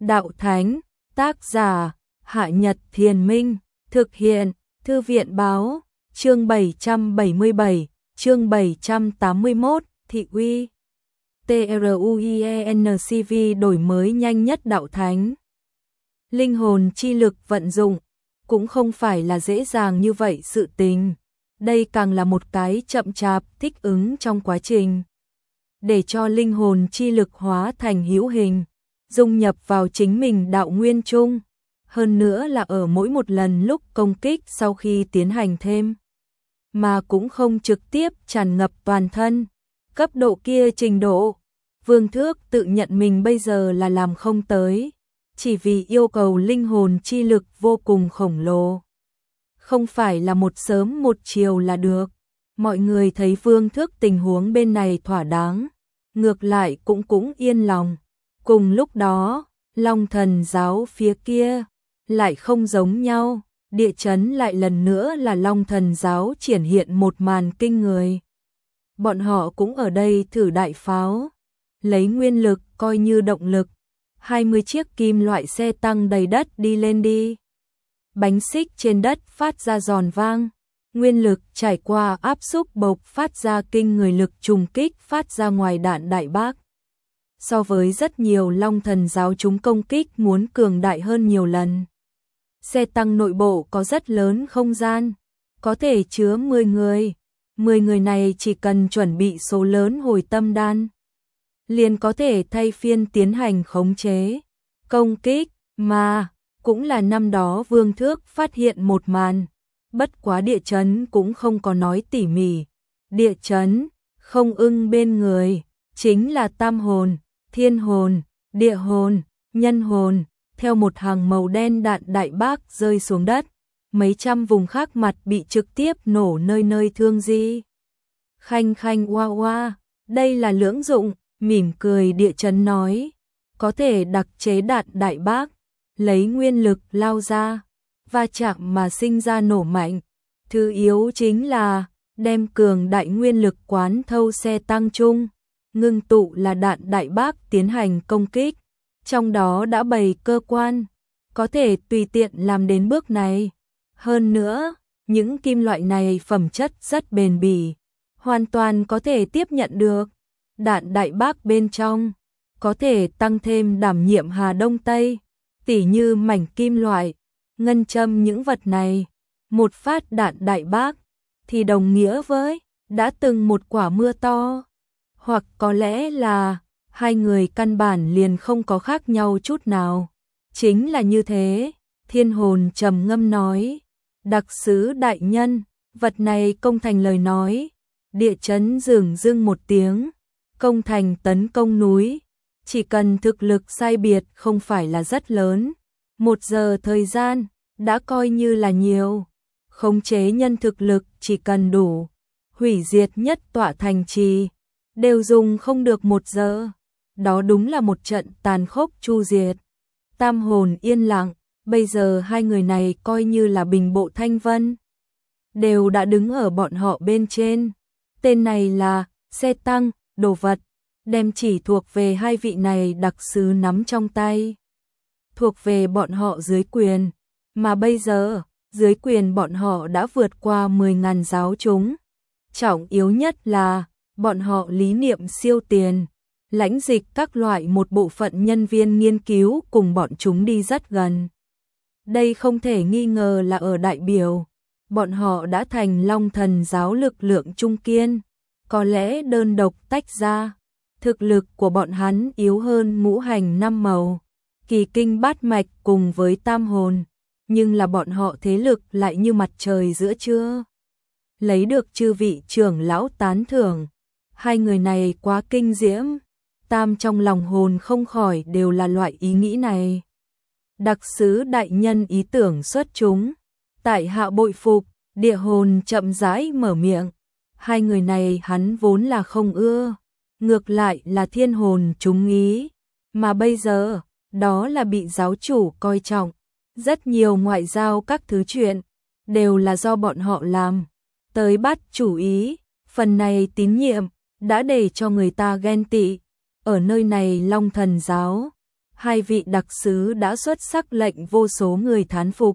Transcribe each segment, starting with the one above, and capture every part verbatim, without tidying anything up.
Đạo Thánh, tác giả, Hạ Nhật Thiền Minh, thực hiện, Thư viện Báo, chương bảy trăm bảy mươi bảy, chương bảy trăm tám mươi mốt, Thị uy. TRUIENCV đổi mới nhanh nhất Đạo Thánh. Linh hồn chi lực vận dụng, cũng không phải là dễ dàng như vậy sự tình. Đây càng là một cái chậm chạp thích ứng trong quá trình. Để cho linh hồn chi lực hóa thành hữu hình, dung nhập vào chính mình đạo nguyên chung. Hơn nữa là ở mỗi một lần lúc công kích sau khi tiến hành thêm. Mà cũng không trực tiếp tràn ngập toàn thân. Cấp độ kia trình độ, Vương Thước tự nhận mình bây giờ là làm không tới. Chỉ vì yêu cầu linh hồn chi lực vô cùng khổng lồ. Không phải là một sớm một chiều là được. Mọi người thấy Vương Thước tình huống bên này thỏa đáng. Ngược lại cũng cũng yên lòng. Cùng lúc đó, Long Thần giáo phía kia lại không giống nhau. Địa chấn lại lần nữa là Long Thần giáo triển hiện một màn kinh người. Bọn họ cũng ở đây thử đại pháo. Lấy nguyên lực coi như động lực. hai mươi chiếc kim loại xe tăng đầy đất đi lên đi. Bánh xích trên đất phát ra giòn vang. Nguyên lực trải qua áp xúc bộc phát ra kinh người lực trùng kích phát ra ngoài đạn đại bác. So với rất nhiều Long Thần giáo chúng công kích muốn cường đại hơn nhiều lần. Xe tăng nội bộ có rất lớn không gian, có thể chứa mười người. mười người này chỉ cần chuẩn bị số lớn hồi tâm đan, liền có thể thay phiên tiến hành khống chế, công kích, mà cũng là năm đó Vương Thước phát hiện một màn. Bất quá địa chấn cũng không có nói tỉ mỉ. Địa chấn, không ưng bên người, chính là tam hồn, thiên hồn, địa hồn, nhân hồn. Theo một hàng màu đen đạn đại bác rơi xuống đất, mấy trăm vùng khác mặt bị trực tiếp nổ nơi nơi thương di. Khanh khanh oa oa, đây là lưỡng dụng, mỉm cười địa chấn nói. Có thể đặc chế đạn đại bác, lấy nguyên lực lao ra, va chạm mà sinh ra nổ mạnh. Thứ yếu chính là đem cường đại nguyên lực quán thâu xe tăng chung, ngưng tụ là đạn đại bác tiến hành công kích. Trong đó đã bày cơ quan, có thể tùy tiện làm đến bước này. Hơn nữa, những kim loại này phẩm chất rất bền bỉ, hoàn toàn có thể tiếp nhận được. Đạn đại bác bên trong, có thể tăng thêm đảm nhiệm Hà Đông Tây, tỉ như mảnh kim loại, ngân châm những vật này. Một phát đạn đại bác, thì đồng nghĩa với, đã từng một quả mưa to. Hoặc có lẽ là, hai người căn bản liền không có khác nhau chút nào. Chính là như thế, thiên hồn trầm ngâm nói. Đặc sứ đại nhân, vật này công thành lời nói. Địa chấn dửng dưng một tiếng, công thành tấn công núi. Chỉ cần thực lực sai biệt không phải là rất lớn. Một giờ thời gian, đã coi như là nhiều. Khống chế nhân thực lực chỉ cần đủ. Hủy diệt nhất tọa thành trì, đều dùng không được một giờ. Đó đúng là một trận tàn khốc chu diệt. Tam hồn yên lặng, bây giờ hai người này coi như là bình bộ thanh vân. Đều đã đứng ở bọn họ bên trên. Tên này là, xe tăng, đồ vật. Đem chỉ thuộc về hai vị này đặc sứ nắm trong tay. Thuộc về bọn họ dưới quyền. Mà bây giờ, dưới quyền bọn họ đã vượt qua mười nghìn giáo chúng. Trọng yếu nhất là, bọn họ lý niệm siêu tiền. Lãnh dịch các loại một bộ phận nhân viên nghiên cứu cùng bọn chúng đi rất gần. Đây không thể nghi ngờ là ở đại biểu. Bọn họ đã thành Long Thần giáo lực lượng trung kiên. Có lẽ đơn độc tách ra. Thực lực của bọn hắn yếu hơn ngũ hành năm màu. Kỳ kinh bát mạch cùng với tam hồn. Nhưng là bọn họ thế lực lại như mặt trời giữa trưa. Lấy được chư vị trưởng lão tán thưởng. Hai người này quá kinh diễm. Tam trong lòng hồn không khỏi đều là loại ý nghĩ này. Đặc sứ đại nhân ý tưởng xuất chúng. Tại hạ bội phục, địa hồn chậm rãi mở miệng. Hai người này hắn vốn là không ưa. Ngược lại là thiên hồn trúng ý. Mà bây giờ, đó là bị giáo chủ coi trọng. Rất nhiều ngoại giao các thứ chuyện, đều là do bọn họ làm. Tới bắt chủ ý, phần này tín nhiệm, đã để cho người ta ghen tị. Ở nơi này Long Thần giáo, hai vị đặc sứ đã xuất sắc lệnh vô số người thán phục.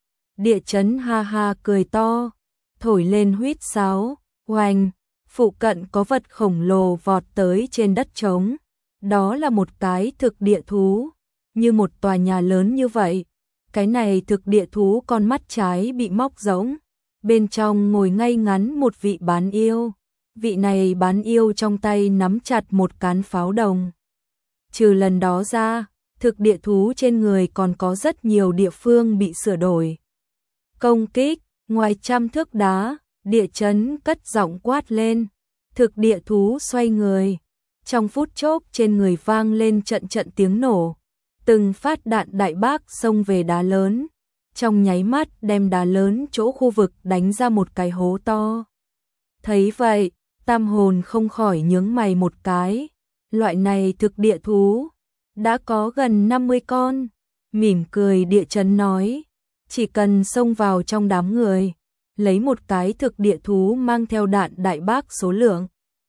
Địa chấn ha ha cười to, thổi lên huýt sáo, oanh, phụ cận có vật khổng lồ vọt tới trên đất trống. Đó là một cái thực địa thú, như một tòa nhà lớn như vậy. Cái này thực địa thú con mắt trái bị móc rỗng, bên trong ngồi ngay ngắn một vị bán yêu. Vị này bán yêu trong tay nắm chặt một cán pháo đồng. Trừ lần đó ra, thực địa thú trên người còn có rất nhiều địa phương bị sửa đổi. Công kích, ngoài trăm thước đá, địa chấn cất giọng quát lên. Thực địa thú xoay người. Trong phút chốc trên người vang lên trận trận tiếng nổ. Từng phát đạn đại bác xông về đá lớn. Trong nháy mắt đem đá lớn chỗ khu vực đánh ra một cái hố to. Thấy vậy, tam hồn không khỏi nhướng mày một cái. Loại này thực địa thú đã có gần năm mươi con. Mỉm cười địa chấn nói, chỉ cần xông vào trong đám người, lấy một cái thực địa thú mang theo đạn đại bác số lượng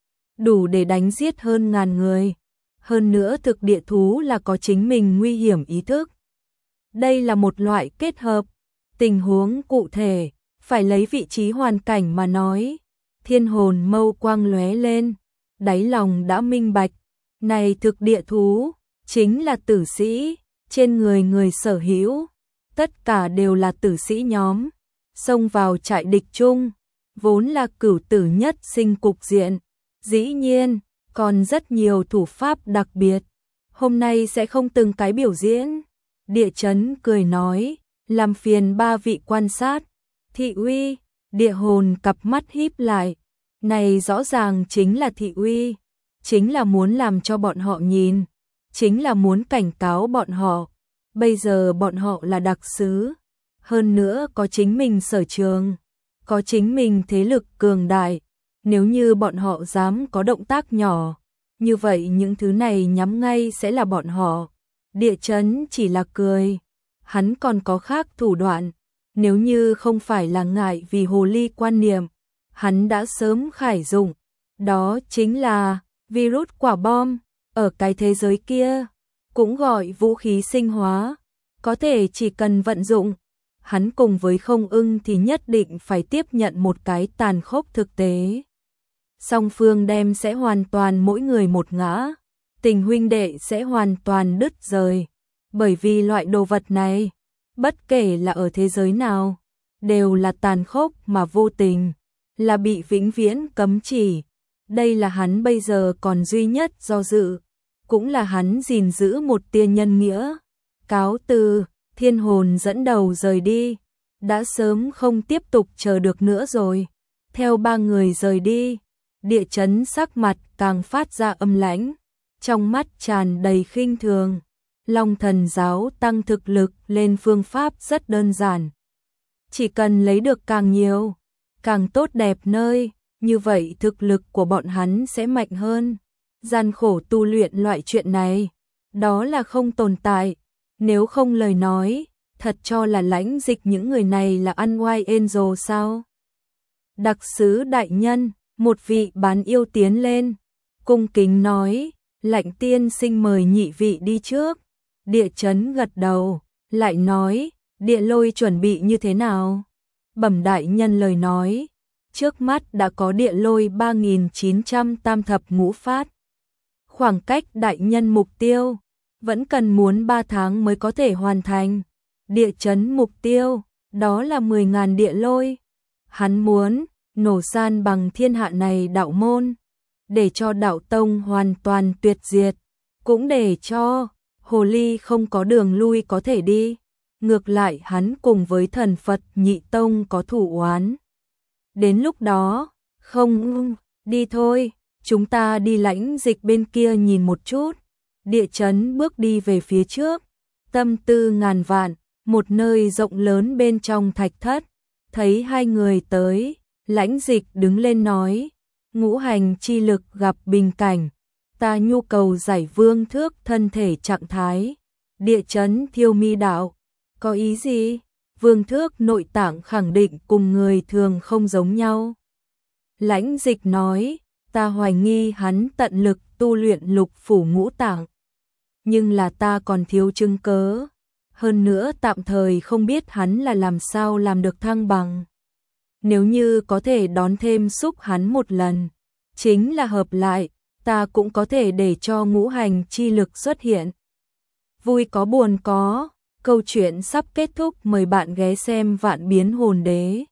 đủ để đánh giết hơn ngàn người. Hơn nữa thực địa thú là có chính mình nguy hiểm ý thức. Đây là một loại kết hợp. Tình huống cụ thể, phải lấy vị trí hoàn cảnh mà nói. Thiên hồn mâu quang lóe lên, đáy lòng đã minh bạch. Này thực địa thú, chính là tử sĩ, trên người người sở hữu. Tất cả đều là tử sĩ nhóm. Xông vào trại địch chung, vốn là cửu tử nhất sinh cục diện. Dĩ nhiên, còn rất nhiều thủ pháp đặc biệt. Hôm nay sẽ không từng cái biểu diễn. Địa chấn cười nói, làm phiền ba vị quan sát. Thị uy, địa hồn cặp mắt híp lại. Này rõ ràng chính là thị uy. Chính là muốn làm cho bọn họ nhìn. Chính là muốn cảnh cáo bọn họ. Bây giờ bọn họ là đặc sứ. Hơn nữa có chính mình sở trường. Có chính mình thế lực cường đại. Nếu như bọn họ dám có động tác nhỏ, như vậy những thứ này nhắm ngay sẽ là bọn họ. Địa chấn chỉ là cười. Hắn còn có khác thủ đoạn. Nếu như không phải là ngại vì hồ ly quan niệm, hắn đã sớm khải dụng. Đó chính là virus quả bom. Ở cái thế giới kia, cũng gọi vũ khí sinh hóa. Có thể chỉ cần vận dụng. Hắn cùng với không ưng thì nhất định phải tiếp nhận một cái tàn khốc thực tế. Song phương đem sẽ hoàn toàn mỗi người một ngã. Tình huynh đệ sẽ hoàn toàn đứt rời. Bởi vì loại đồ vật này, bất kể là ở thế giới nào, đều là tàn khốc mà vô tình, là bị vĩnh viễn cấm chỉ. Đây là hắn bây giờ còn duy nhất do dự, cũng là hắn gìn giữ một tia nhân nghĩa. Cáo từ, thiên hồn dẫn đầu rời đi, đã sớm không tiếp tục chờ được nữa rồi. Theo ba người rời đi, địa chấn sắc mặt càng phát ra âm lãnh, trong mắt tràn đầy khinh thường. Long thần giáo tăng thực lực lên phương pháp rất đơn giản. Chỉ cần lấy được càng nhiều, càng tốt đẹp nơi, như vậy thực lực của bọn hắn sẽ mạnh hơn. Gian khổ tu luyện loại chuyện này, đó là không tồn tại. Nếu không lời nói, thật cho là lãnh dịch những người này là ăn oai angel sao? Đặc sứ đại nhân, một vị bán yêu tiến lên, cung kính nói, Lạnh tiên sinh mời nhị vị đi trước. Địa chấn gật đầu, lại nói, địa lôi chuẩn bị như thế nào? Bẩm đại nhân lời nói, trước mắt đã có địa lôi ba nghìn chín trăm tam thập ngũ phát. Khoảng cách đại nhân mục tiêu, vẫn cần muốn ba tháng mới có thể hoàn thành. Địa chấn mục tiêu, đó là mười nghìn địa lôi. Hắn muốn nổ san bằng thiên hạ này đạo môn, để cho đạo tông hoàn toàn tuyệt diệt, cũng để cho hồ ly không có đường lui có thể đi. Ngược lại hắn cùng với thần Phật nhị tông có thủ oán. Đến lúc đó, không, đi thôi, chúng ta đi lãnh dịch bên kia nhìn một chút. Địa chấn bước đi về phía trước, tâm tư ngàn vạn, một nơi rộng lớn bên trong thạch thất. Thấy hai người tới, lãnh dịch đứng lên nói, ngũ hành chi lực gặp bình cảnh, ta nhu cầu giải vương thước thân thể trạng thái. Địa chấn thiêu mi đạo, có ý gì? Vương thước nội tạng khẳng định cùng người thường không giống nhau. Lãnh dịch nói, ta hoài nghi hắn tận lực tu luyện lục phủ ngũ tạng. nhưng là ta còn thiếu chứng cớ. Hơn nữa tạm thời không biết hắn là làm sao làm được thăng bằng. Nếu như có thể đón thêm xúc hắn một lần, chính là hợp lại, ta cũng có thể để cho ngũ hành chi lực xuất hiện. Vui có buồn có, câu chuyện sắp kết thúc, mời bạn ghé xem Vạn Biến Hồn Đế.